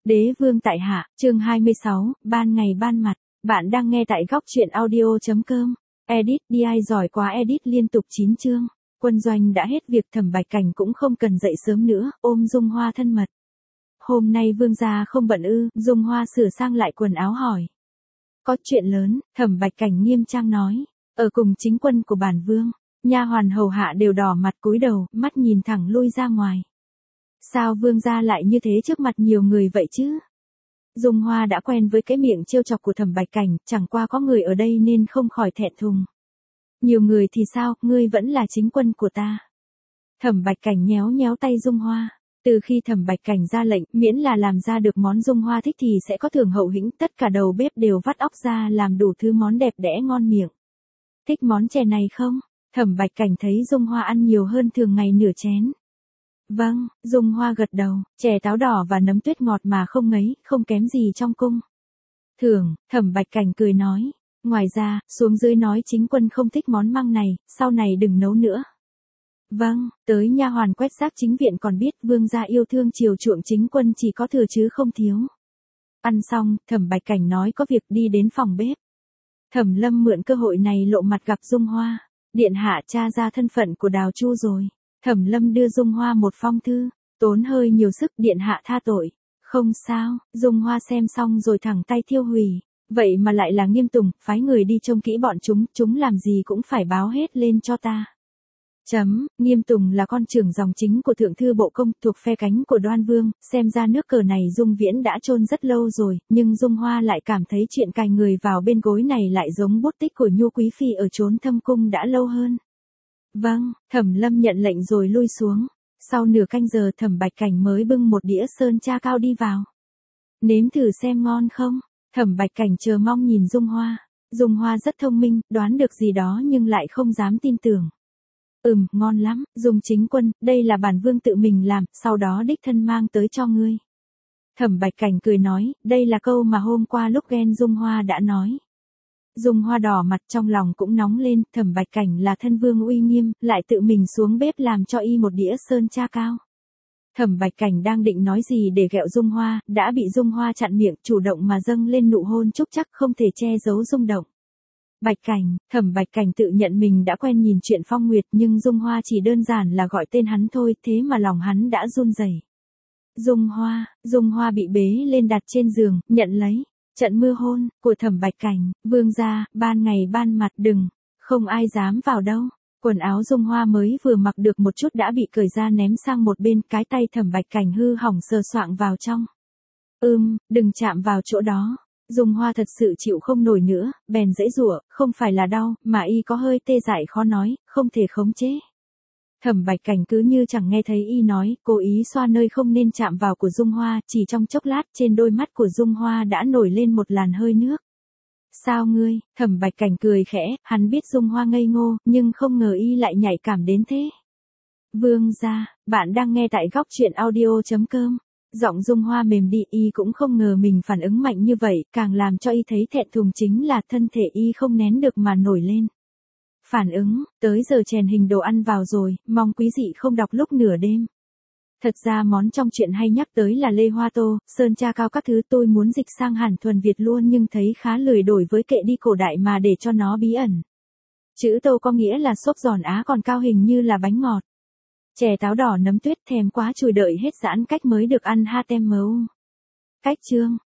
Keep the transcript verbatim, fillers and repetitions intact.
Đế vương tại hạ, chương hai mươi sáu, ban ngày ban mặt. Bạn đang nghe tại góc truyện audio.com. Edit đi ai giỏi quá edit liên tục chín chương. Quân doanh đã hết việc, Thẩm Bạch Cảnh cũng không cần dậy sớm nữa, ôm Dung Hoa thân mật. Hôm nay vương gia không bận ư? Dung Hoa sửa sang lại quần áo hỏi. Có chuyện lớn, Thẩm Bạch Cảnh nghiêm trang nói. Ở cùng chính quân của bản vương, nha hoàn hầu hạ đều đỏ mặt cúi đầu, mắt nhìn thẳng lui ra ngoài. Sao vương gia lại như thế trước mặt nhiều người vậy chứ? Dung Hoa đã quen với cái miệng trêu chọc của Thẩm Bạch Cảnh, chẳng qua có người ở đây nên không khỏi thẹn thùng. Nhiều người thì sao, ngươi vẫn là chính quân của ta. Thẩm Bạch Cảnh nhéo nhéo tay Dung Hoa. Từ khi Thẩm Bạch Cảnh ra lệnh, miễn là làm ra được món Dung Hoa thích thì sẽ có thưởng hậu hĩnh, tất cả đầu bếp đều vắt óc ra làm đủ thứ món đẹp đẽ ngon miệng. Thích món chè này không? Thẩm Bạch Cảnh thấy Dung Hoa ăn nhiều hơn thường ngày nửa chén. Vâng, Dung Hoa gật đầu, chè táo đỏ và nấm tuyết ngọt mà không ngấy, không kém gì trong cung. Thưởng, Thẩm Bạch Cảnh cười nói. Ngoài ra, xuống dưới nói chính quân không thích món măng này, sau này đừng nấu nữa. Vâng, tới nha hoàn quét rác chính viện còn biết vương gia yêu thương chiều chuộng chính quân chỉ có thừa chứ không thiếu. Ăn xong, Thẩm Bạch Cảnh nói có việc đi đến phòng bếp. Thẩm Lâm mượn cơ hội này lộ mặt gặp Dung Hoa. Điện hạ tra ra thân phận của Đào Chu rồi. Thẩm Lâm đưa Dung Hoa một phong thư, tốn hơi nhiều sức, điện hạ tha tội. Không sao, Dung Hoa xem xong rồi thẳng tay thiêu hủy. Vậy mà lại là Nghiêm Tùng, phái người đi trông kỹ bọn chúng, chúng làm gì cũng phải báo hết lên cho ta. Chấm, Nghiêm Tùng là con trưởng dòng chính của Thượng Thư Bộ Công, thuộc phe cánh của Đoan Vương, xem ra nước cờ này Dung Viễn đã chôn rất lâu rồi, nhưng Dung Hoa lại cảm thấy chuyện cài người vào bên gối này lại giống bút tích của Nhu Quý Phi ở chốn thâm cung đã lâu hơn. Vâng, Thẩm Lâm nhận lệnh rồi lui xuống. Sau nửa canh giờ Thẩm Bạch Cảnh mới bưng một đĩa sơn cha cao đi vào. Nếm thử xem ngon không? Thẩm Bạch Cảnh chờ mong nhìn Dung Hoa. Dung Hoa rất thông minh, đoán được gì đó nhưng lại không dám tin tưởng. Ừm, ngon lắm, Dung chính quân, đây là bản vương tự mình làm, sau đó đích thân mang tới cho ngươi. Thẩm Bạch Cảnh cười nói, đây là câu mà hôm qua lúc ghen Dung Hoa đã nói. Dung Hoa đỏ mặt trong lòng cũng nóng lên, Thẩm Bạch Cảnh là thân vương uy nghiêm, lại tự mình xuống bếp làm cho y một đĩa sơn cha cao. Thẩm Bạch Cảnh đang định nói gì để ghẹo Dung Hoa, đã bị Dung Hoa chặn miệng, chủ động mà dâng lên nụ hôn chúc chắc không thể che giấu rung động. Bạch Cảnh, Thẩm Bạch Cảnh tự nhận mình đã quen nhìn chuyện phong nguyệt nhưng Dung Hoa chỉ đơn giản là gọi tên hắn thôi, thế mà lòng hắn đã run rẩy. Dung Hoa, Dung Hoa bị bế lên đặt trên giường, nhận lấy. Trận mưa hôn của Thẩm Bạch Cảnh, vương gia, ban ngày ban mặt đừng, không ai dám vào đâu. Quần áo Dung Hoa mới vừa mặc được một chút đã bị cởi ra ném sang một bên, cái tay Thẩm Bạch Cảnh hư hỏng sờ soạng vào trong. Ưm, đừng chạm vào chỗ đó. Dung Hoa thật sự chịu không nổi nữa, bèn giãy giụa, không phải là đau, mà y có hơi tê dại khó nói, không thể khống chế. Thẩm Bạch Cảnh cứ như chẳng nghe thấy y nói, cố ý xoa nơi không nên chạm vào của Dung Hoa, chỉ trong chốc lát trên đôi mắt của Dung Hoa đã nổi lên một làn hơi nước. Sao ngươi? Thẩm Bạch Cảnh cười khẽ, hắn biết Dung Hoa ngây ngô, nhưng không ngờ y lại nhạy cảm đến thế. Vương gia, bạn đang nghe tại góc truyện audio.com. Giọng Dung Hoa mềm đi, y cũng không ngờ mình phản ứng mạnh như vậy, càng làm cho y thấy thẹn thùng chính là thân thể y không nén được mà nổi lên. Phản ứng, tới giờ chèn hình đồ ăn vào rồi, mong quý dị không đọc lúc nửa đêm. Thật ra món trong chuyện hay nhắc tới là lê hoa tô, sơn cha cao các thứ, tôi muốn dịch sang hẳn thuần Việt luôn nhưng thấy khá lười đổi với kệ đi cổ đại mà để cho nó bí ẩn. Chữ tô có nghĩa là xốp giòn á, còn cao hình như là bánh ngọt. Chè táo đỏ nấm tuyết, thèm quá chùi đợi hết giãn cách mới được ăn ha tem mấu. Cách chương,